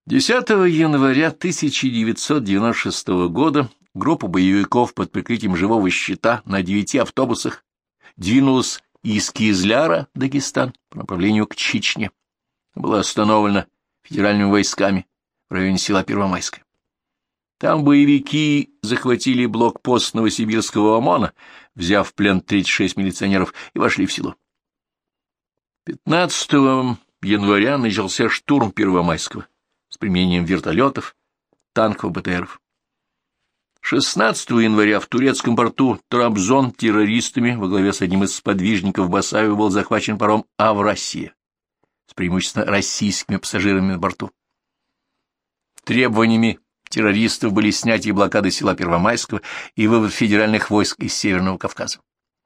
10 января 1996 года группа боевиков под прикрытием живого щита на 9 автобусах двинулась из Кизляра, Дагестан, по направлению к Чечне. Была остановлена федеральными войсками в районе села Первомайское. Там боевики захватили блокпост новосибирского ОМОНа, взяв в плен 36 милиционеров, и вошли в село. 15 января начался штурм Первомайского с применением вертолетов, танков, БТРов. 16 января в турецком порту Трабзон террористами во главе с одним из сподвижников Басаева был захвачен паром «Аврассия» с преимущественно российскими пассажирами на борту. Требованиями террористов были снятие блокады села Первомайского и вывод федеральных войск из Северного Кавказа.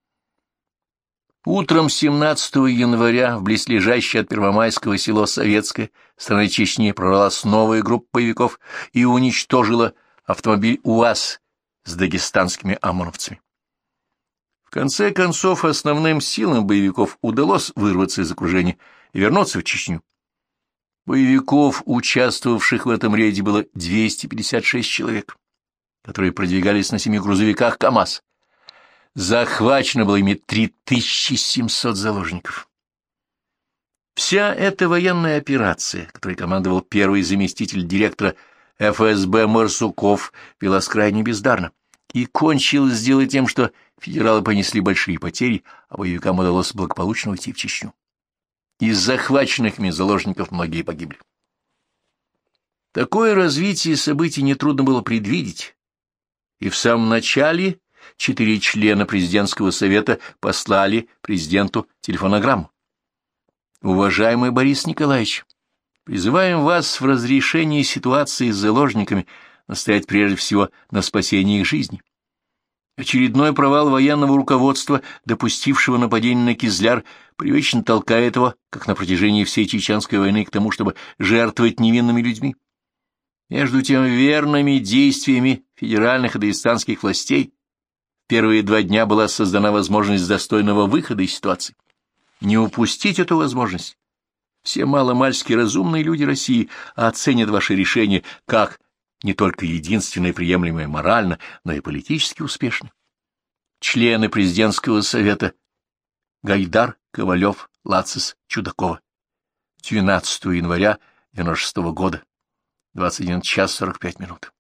Утром 17 января в близлежащее от Первомайского село Советское страны Чечни прорвалась новая группа боевиков и уничтожила автомобиль УАЗ с дагестанскими ОМОНовцами. В конце концов, основным силам боевиков удалось вырваться из окружения и вернуться в Чечню. Боевиков, участвовавших в этом рейде, было 256 человек, которые продвигались на 7 грузовиках КАМАЗ. Захвачено было ими 3700 заложников. Вся эта военная операция, которой командовал первый заместитель директора ФСБ Марсуков, велась крайне бездарно и кончилась дело тем, что федералы понесли большие потери, а боевикам удалось благополучно уйти в Чечню. Из захваченных ими заложников многие погибли. Такое развитие событий нетрудно было предвидеть, и в самом начале 4 члена президентского совета послали президенту телефонограмму. «Уважаемый Борис Николаевич, призываем вас в разрешении ситуации с заложниками настоять прежде всего на спасении их жизни. Очередной провал военного руководства, допустившего нападение на Кизляр, привычно толкает его, как на протяжении всей Чеченской войны, к тому, чтобы жертвовать невинными людьми. Между тем, верными действиями федеральных и дагестанских властей первые 2 дня была создана возможность достойного выхода из ситуации. Не упустить эту возможность. Все маломальски разумные люди России оценят ваше решение как не только единственное приемлемое морально, но и политически успешное. Члены президентского совета Гайдар, Ковалев, Лацис, Чудакова. 12 января 1996 года, 21 час 45 минут.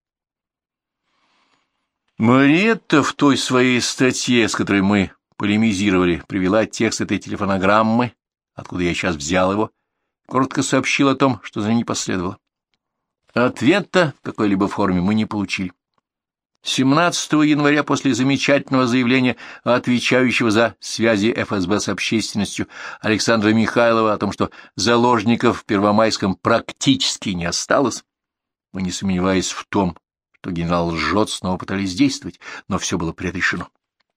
Мариетта в той своей статье, с которой мы полемизировали, привела текст этой телефонограммы, откуда я сейчас взял его, коротко сообщил о том, что за ней последовало. Ответа в какой-либо форме мы не получили. 17 января после замечательного заявления отвечающего за связи ФСБ с общественностью Александра Михайлова о том, что заложников в Первомайском практически не осталось, мы, не сомневаясь в том, что генерал лжет, снова пытались действовать, но все было предрешено.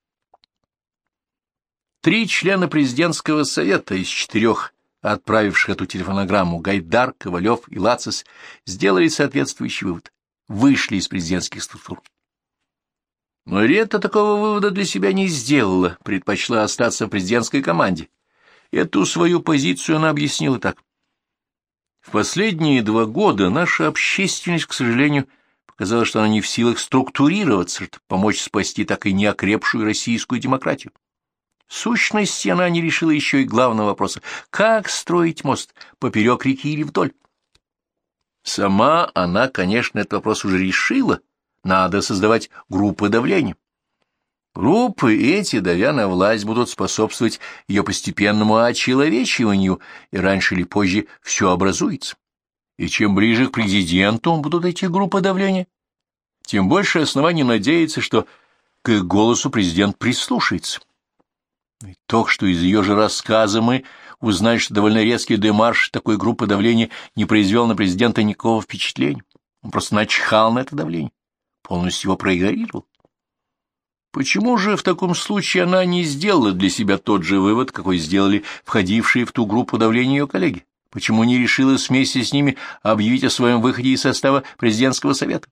3 члена президентского совета из 4, отправивших эту телефонограмму, Гайдар, Ковалев и Лацис, сделали соответствующий вывод. Вышли из президентских структур. Но Ретта такого вывода для себя не сделала, предпочла остаться в президентской команде. Эту свою позицию она объяснила так. В последние 2 года наша общественность, к сожалению, показала, что она не в силах структурироваться, чтобы помочь спасти так и неокрепшую российскую демократию. В сущности, она не решила еще и главного вопроса — как строить мост, поперек реки или вдоль. Сама она, конечно, этот вопрос уже решила, надо создавать группы давления. Группы эти, давя на власть, будут способствовать ее постепенному очеловечиванию, и раньше или позже все образуется. И чем ближе к президенту будут эти группы давления, тем больше оснований надеяться, что к их голосу президент прислушается. И то, что из ее же рассказа мы узнаем, что довольно резкий демарш такой группы давления не произвел на президента никакого впечатления. Он просто начхал на это давление, полностью его проигнорировал. Почему же в таком случае она не сделала для себя тот же вывод, какой сделали входившие в ту группу давления ее коллеги? Почему не решила вместе с ними объявить о своем выходе из состава президентского совета?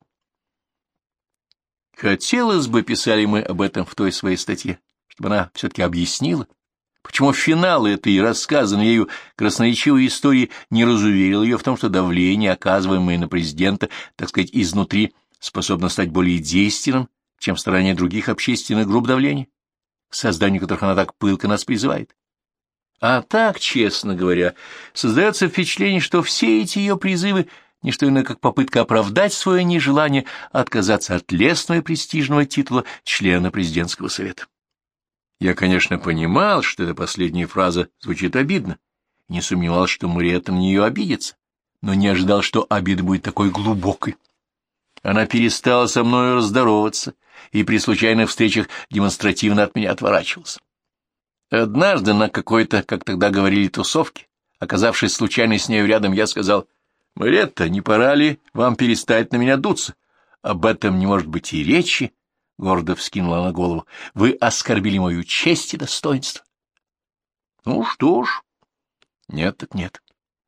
Хотелось бы, писали мы об этом в той своей статье, чтобы она все-таки объяснила, Почему финал этой рассказанной ею красноречивой истории не разуверил ее в том, что давление, оказываемое на президента, так сказать, изнутри, способно стать более действенным, чем старания других общественных групп давления, к созданию которых она так пылко нас призывает? А так, честно говоря, создается впечатление, что все эти ее призывы — не что иное, как попытка оправдать свое нежелание отказаться от лестного и престижного титула члена президентского совета. Я, конечно, понимал, что эта последняя фраза звучит обидно, не сомневался, что Мариэтта на нее обидится, но не ожидал, что обида будет такой глубокой. Она перестала со мною разздороваться и при случайных встречах демонстративно от меня отворачивалась. Однажды на какой-то, как тогда говорили, тусовке, оказавшись случайно с нею рядом, я сказал: «Мариэтта, не пора ли вам перестать на меня дуться? Об этом не может быть и речи». Гордо вскинула она голову. «Вы оскорбили мою честь и достоинство». Ну что ж, нет так нет.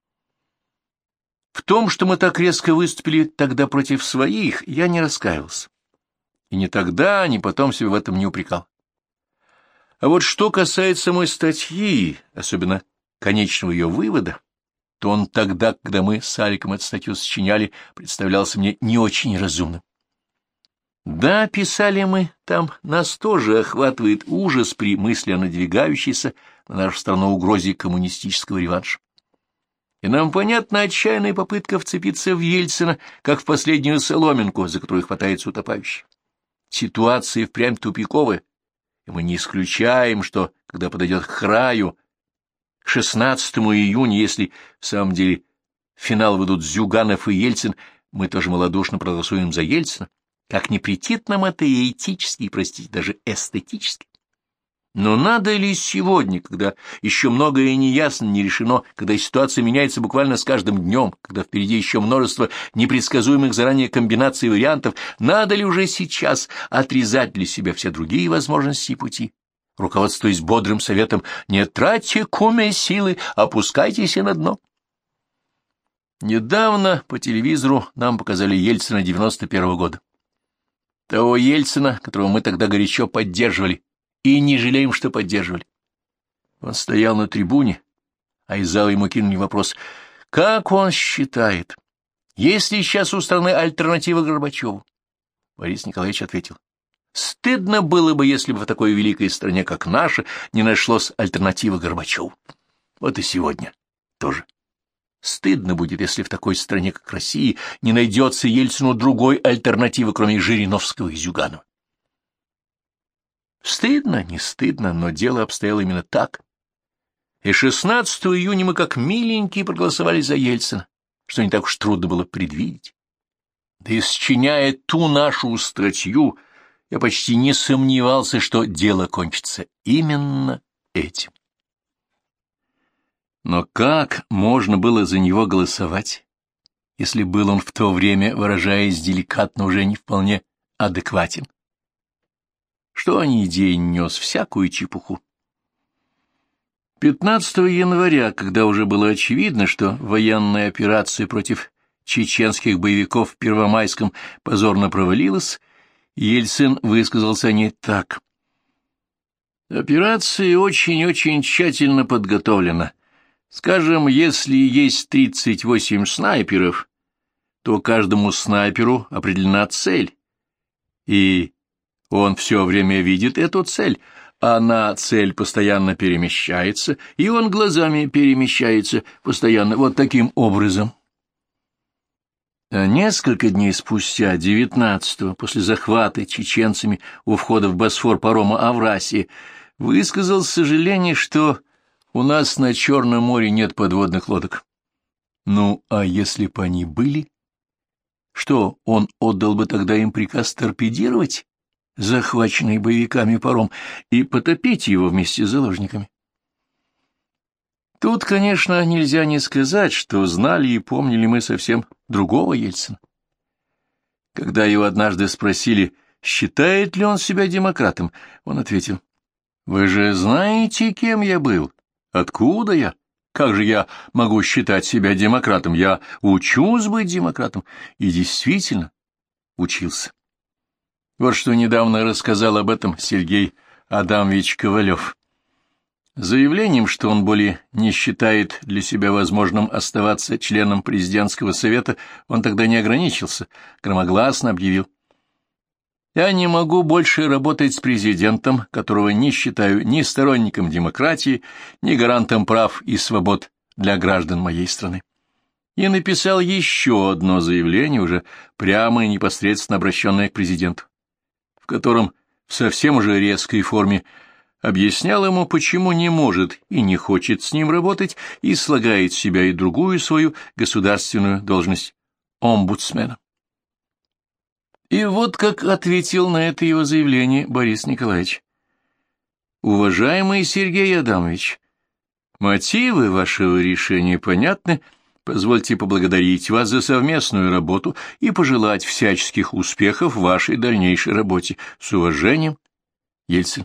В том, что мы так резко выступили тогда против своих, я не раскаивался. И ни тогда, ни потом себя в этом не упрекал. А вот что касается самой статьи, особенно конечного ее вывода, то он тогда, когда мы с Аликом эту статью сочиняли, представлялся мне не очень разумным. Да, писали мы там, нас тоже охватывает ужас при мысли о надвигающейся на нашу страну угрозе коммунистического реванша. И нам понятна отчаянная попытка вцепиться в Ельцина, как в последнюю соломинку, за которую хватается утопающий. Ситуация впрямь тупиковая, и мы не исключаем, что, когда подойдет к краю, к 16 июня, если в самом деле в финал выйдут Зюганов и Ельцин, мы тоже малодушно проголосуем за Ельцина. Как не претит нам это и этически, и, простите, даже эстетически. Но надо ли сегодня, когда еще многое не ясно, не решено, когда ситуация меняется буквально с каждым днем, когда впереди еще множество непредсказуемых заранее комбинаций и вариантов, надо ли уже сейчас отрезать для себя все другие возможности и пути, руководствуясь бодрым советом: не тратьте куме силы, опускайтесь на дно? Недавно по телевизору нам показали Ельцина 91-го года. Того Ельцина, которого мы тогда горячо поддерживали, и не жалеем, что поддерживали. Он стоял на трибуне, а из зала ему кинули вопрос: как он считает, есть ли сейчас у страны альтернатива Горбачеву? Борис Николаевич ответил: стыдно было бы, если бы в такой великой стране, как наша, не нашлось альтернативы Горбачеву. Вот и сегодня тоже. Стыдно будет, если в такой стране, как Россия, не найдется Ельцину другой альтернативы, кроме Жириновского и Зюганова. Стыдно, не стыдно, но дело обстояло именно так. И 16 июня мы как миленькие проголосовали за Ельцина, что не так уж трудно было предвидеть. Да и сочиняя ту нашу статью, я почти не сомневался, что дело кончится именно этим. Но как можно было за него голосовать, если был он в то время, выражаясь деликатно, уже не вполне адекватен? Что о ней день нес всякую чепуху. 15 января, когда уже было очевидно, что военная операция против чеченских боевиков в Первомайском позорно провалилась, Ельцин высказался о ней так: «Операция очень-очень тщательно подготовлена. Скажем, если есть 38 снайперов, то каждому снайперу определена цель, и он все время видит эту цель, она, цель, постоянно перемещается, и он глазами перемещается постоянно, вот таким образом». А несколько дней спустя, 19-го, после захвата чеченцами у входа в Босфор парома «Аврасия», высказал сожаление, что у нас на Черном море нет подводных лодок. Ну, а если бы они были? Что, он отдал бы тогда им приказ торпедировать захваченный боевиками паром и потопить его вместе с заложниками? Тут, конечно, нельзя не сказать, что знали и помнили мы совсем другого Ельцина. Когда его однажды спросили, считает ли он себя демократом, он ответил: «Вы же знаете, кем я был? Откуда я? Как же я могу считать себя демократом? Я учусь быть демократом». И действительно учился. Вот что недавно рассказал об этом Сергей Адамович Ковалев. Заявлением, что он более не считает для себя возможным оставаться членом президентского совета, он тогда не ограничился, громогласно объявил: «Я не могу больше работать с президентом, которого не считаю ни сторонником демократии, ни гарантом прав и свобод для граждан моей страны». И написал еще одно заявление, уже прямо и непосредственно обращенное к президенту, в котором в совсем уже резкой форме объяснял ему, почему не может и не хочет с ним работать, и слагает в себя и другую свою государственную должность — омбудсмена. И вот как ответил на это его заявление Борис Николаевич: «Уважаемый Сергей Адамович, мотивы вашего решения понятны. Позвольте поблагодарить вас за совместную работу и пожелать всяческих успехов в вашей дальнейшей работе. С уважением, Ельцин».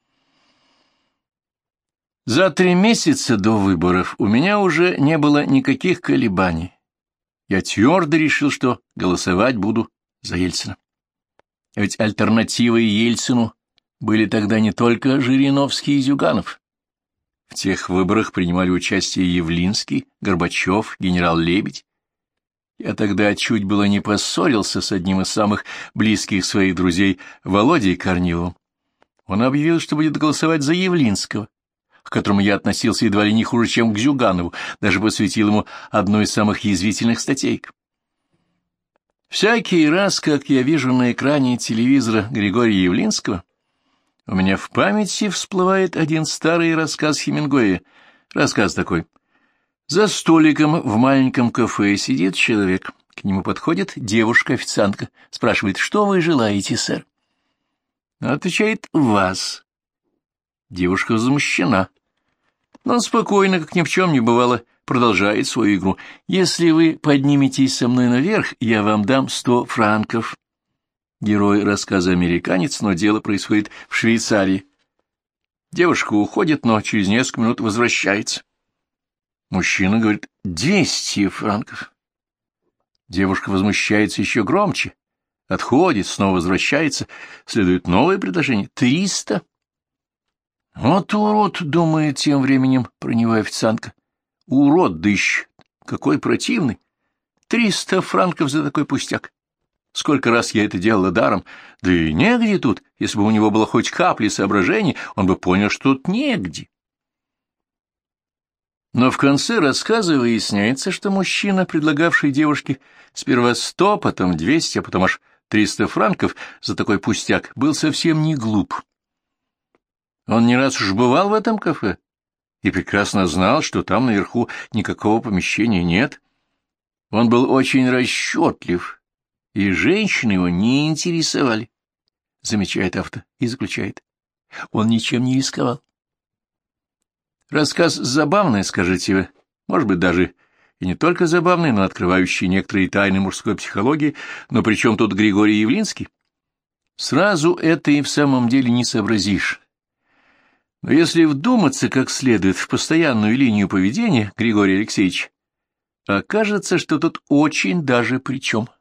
За 3 месяца до выборов у меня уже не было никаких колебаний. Я твердо решил, что голосовать буду за Ельцина. А ведь альтернативой Ельцину были тогда не только Жириновский и Зюганов. В тех выборах принимали участие Явлинский, Горбачев, генерал Лебедь. Я тогда чуть было не поссорился с одним из самых близких своих друзей, Володей Корниловым. Он объявил, что будет голосовать за Явлинского, к которому я относился едва ли не хуже, чем к Зюганову, даже посвятил ему одну из самых язвительных статей. Всякий раз, как я вижу на экране телевизора Григория Явлинского, у меня в памяти всплывает один старый рассказ Хемингуэя. Рассказ такой: за столиком в маленьком кафе сидит человек. К нему подходит девушка-официантка, спрашивает: «Что вы желаете, сэр?» Отвечает: «Вас». Девушка возмущена, но он спокойно, как ни в чем не бывало, продолжает свою игру. «Если вы подниметесь со мной наверх, я вам дам 100 франков». Герой рассказа американец, но дело происходит в Швейцарии. Девушка уходит, но через несколько минут возвращается. Мужчина говорит: 200 франков. Девушка возмущается еще громче, отходит, снова возвращается. Следует новое предложение — 300. Вот урод, думает тем временем про него официантка. Урод, да еще какой противный. 300 франков за такой пустяк. Сколько раз я это делала даром, да и негде тут. Если бы у него было хоть капли соображений, он бы понял, что тут негде. Но в конце рассказа выясняется, что мужчина, предлагавший девушке сперва 100, потом 200, а потом аж 300 франков за такой пустяк, был совсем не глуп. Он не раз уж бывал в этом кафе и прекрасно знал, что там наверху никакого помещения нет. Он был очень расчетлив, и женщины его не интересовали, замечает автор и заключает: он ничем не рисковал. Рассказ забавный, скажите вы, может быть, даже и не только забавный, но открывающий некоторые тайны мужской психологии. Но при чем тут Григорий Явлинский? Сразу это и в самом деле не сообразишь. Но если вдуматься как следует в постоянную линию поведения Григория Алексеевича, окажется, что тут очень даже при чем.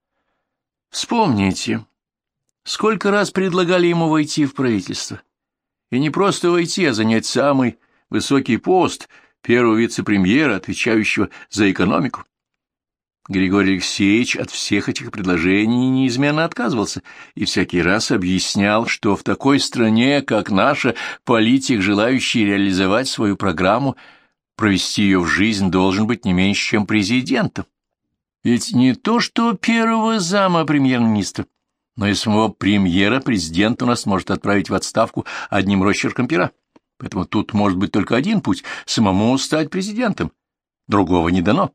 Вспомните, сколько раз предлагали ему войти в правительство. И не просто войти, а занять самый высокий пост первого вице-премьера, отвечающего за экономику. Григорий Алексеевич от всех этих предложений неизменно отказывался и всякий раз объяснял, что в такой стране, как наша, политик, желающий реализовать свою программу, провести ее в жизнь, должен быть не меньше, чем президентом. Ведь не то что первого зама премьер-министра, но и самого премьера президент у нас может отправить в отставку одним росчерком пера. Поэтому тут может быть только один путь — самому стать президентом. Другого не дано.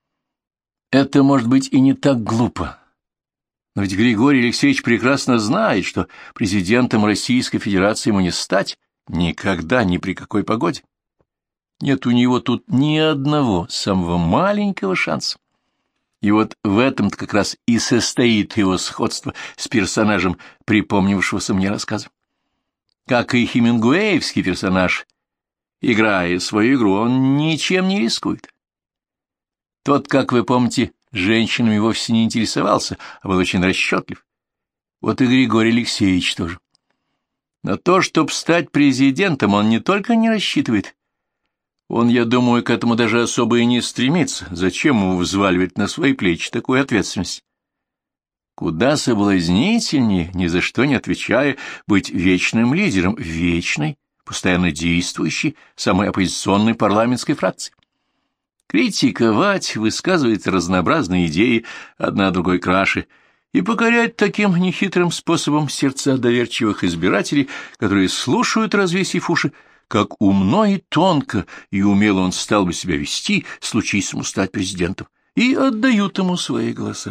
Это может быть и не так глупо. Но ведь Григорий Алексеевич прекрасно знает, что президентом Российской Федерации ему не стать никогда, ни при какой погоде. Нет у него тут ни одного самого маленького шанса. И вот в этом-то как раз и состоит его сходство с персонажем припомнившегося мне рассказа. Как и хемингуэевский персонаж, играя свою игру, он ничем не рискует. Тот, как вы помните, женщинами вовсе не интересовался, а был очень расчетлив. Вот и Григорий Алексеевич тоже. На то, чтобы стать президентом, он не только не рассчитывает, он, я думаю, к этому даже особо и не стремится. Зачем ему взваливать на свои плечи такую ответственность? Куда соблазнительнее, ни за что не отвечая, быть вечным лидером вечной, постоянно действующей, самой оппозиционной парламентской фракции. Критиковать, высказывать разнообразные идеи, одна другой краше, и покорять таким нехитрым способом сердца доверчивых избирателей, которые слушают, развесив уши, как умно и тонко и умело он стал бы себя вести, случись ему стать президентом, и отдают ему свои голоса.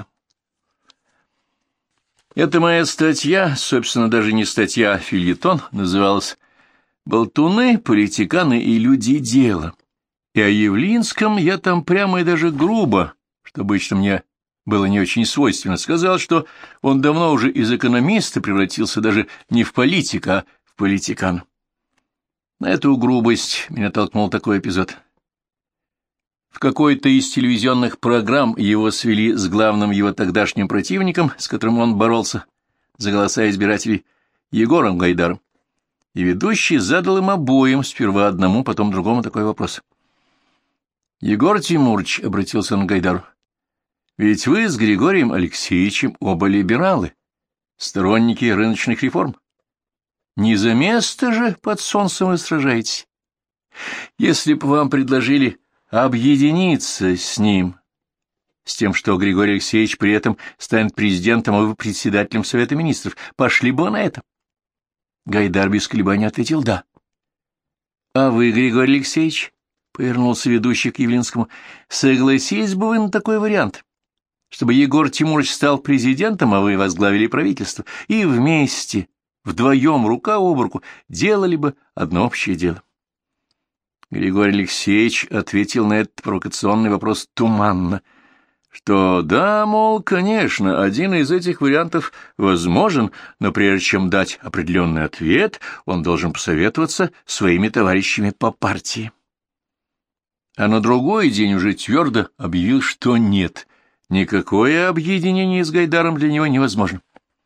Эта моя статья, собственно, даже не статья, а фельетон, называлась «Болтуны, политиканы и люди дела». И о Явлинском я там прямо и даже грубо, что обычно мне было не очень свойственно, сказал, что он давно уже из экономиста превратился даже не в политика, а в политикана. На эту грубость меня толкнул такой эпизод. В какой-то из телевизионных программ его свели с главным его тогдашним противником, с которым он боролся за голоса избирателей, Егором Гайдаром. И ведущий задал им обоим, сперва одному, потом другому, такой вопрос. «Егор Тимурович», — обратился он к Гайдару, — «ведь вы с Григорием Алексеевичем оба либералы, сторонники рыночных реформ. Не за место же под солнцем вы сражаетесь. Если бы вам предложили объединиться с ним, с тем, что Григорий Алексеевич при этом станет президентом, а вы председателем Совета Министров, пошли бы на это?» Гайдар без колебаний ответил «да». «А вы, Григорий Алексеевич?» — повернулся ведущий к Явлинскому. «Согласились бы вы на такой вариант, чтобы Егор Тимурович стал президентом, а вы возглавили правительство, и вместе, вдвоем, рука об руку, делали бы одно общее дело?» Григорий Алексеевич ответил на этот провокационный вопрос туманно, что да, мол, конечно, один из этих вариантов возможен, но прежде чем дать определенный ответ, он должен посоветоваться с своими товарищами по партии. А на другой день уже твердо объявил, что нет, никакое объединение с Гайдаром для него невозможно.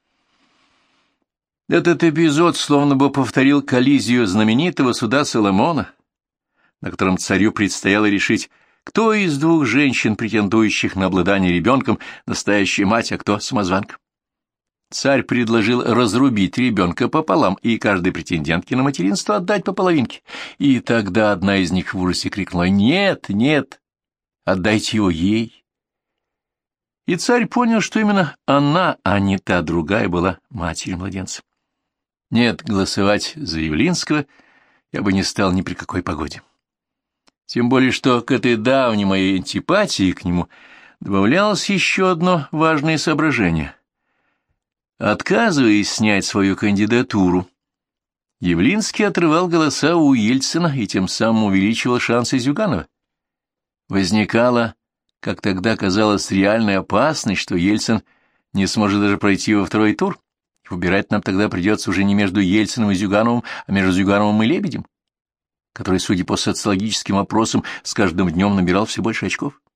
Этот эпизод словно бы повторил коллизию знаменитого суда Соломона, на котором царю предстояло решить, кто из двух женщин, претендующих на обладание ребенком, настоящая мать, а кто самозванка. Царь предложил разрубить ребенка пополам и каждой претендентке на материнство отдать по половинке. И тогда одна из них в ужасе крикнула: «Нет, нет, отдайте его ей». И царь понял, что именно она, а не та другая, была матерью младенца. Нет, голосовать за Явлинского я бы не стал ни при какой погоде. Тем более, что к этой давней моей антипатии к нему добавлялось еще одно важное соображение. Отказываясь снять свою кандидатуру, Явлинский отрывал голоса у Ельцина и тем самым увеличивал шансы Зюганова. Возникала, как тогда казалось, реальная опасность, что Ельцин не сможет даже пройти во второй тур. Выбирать нам тогда придется уже не между Ельциным и Зюгановым, а между Зюгановым и Лебедем, который, судя по социологическим опросам, с каждым днем набирал все больше очков.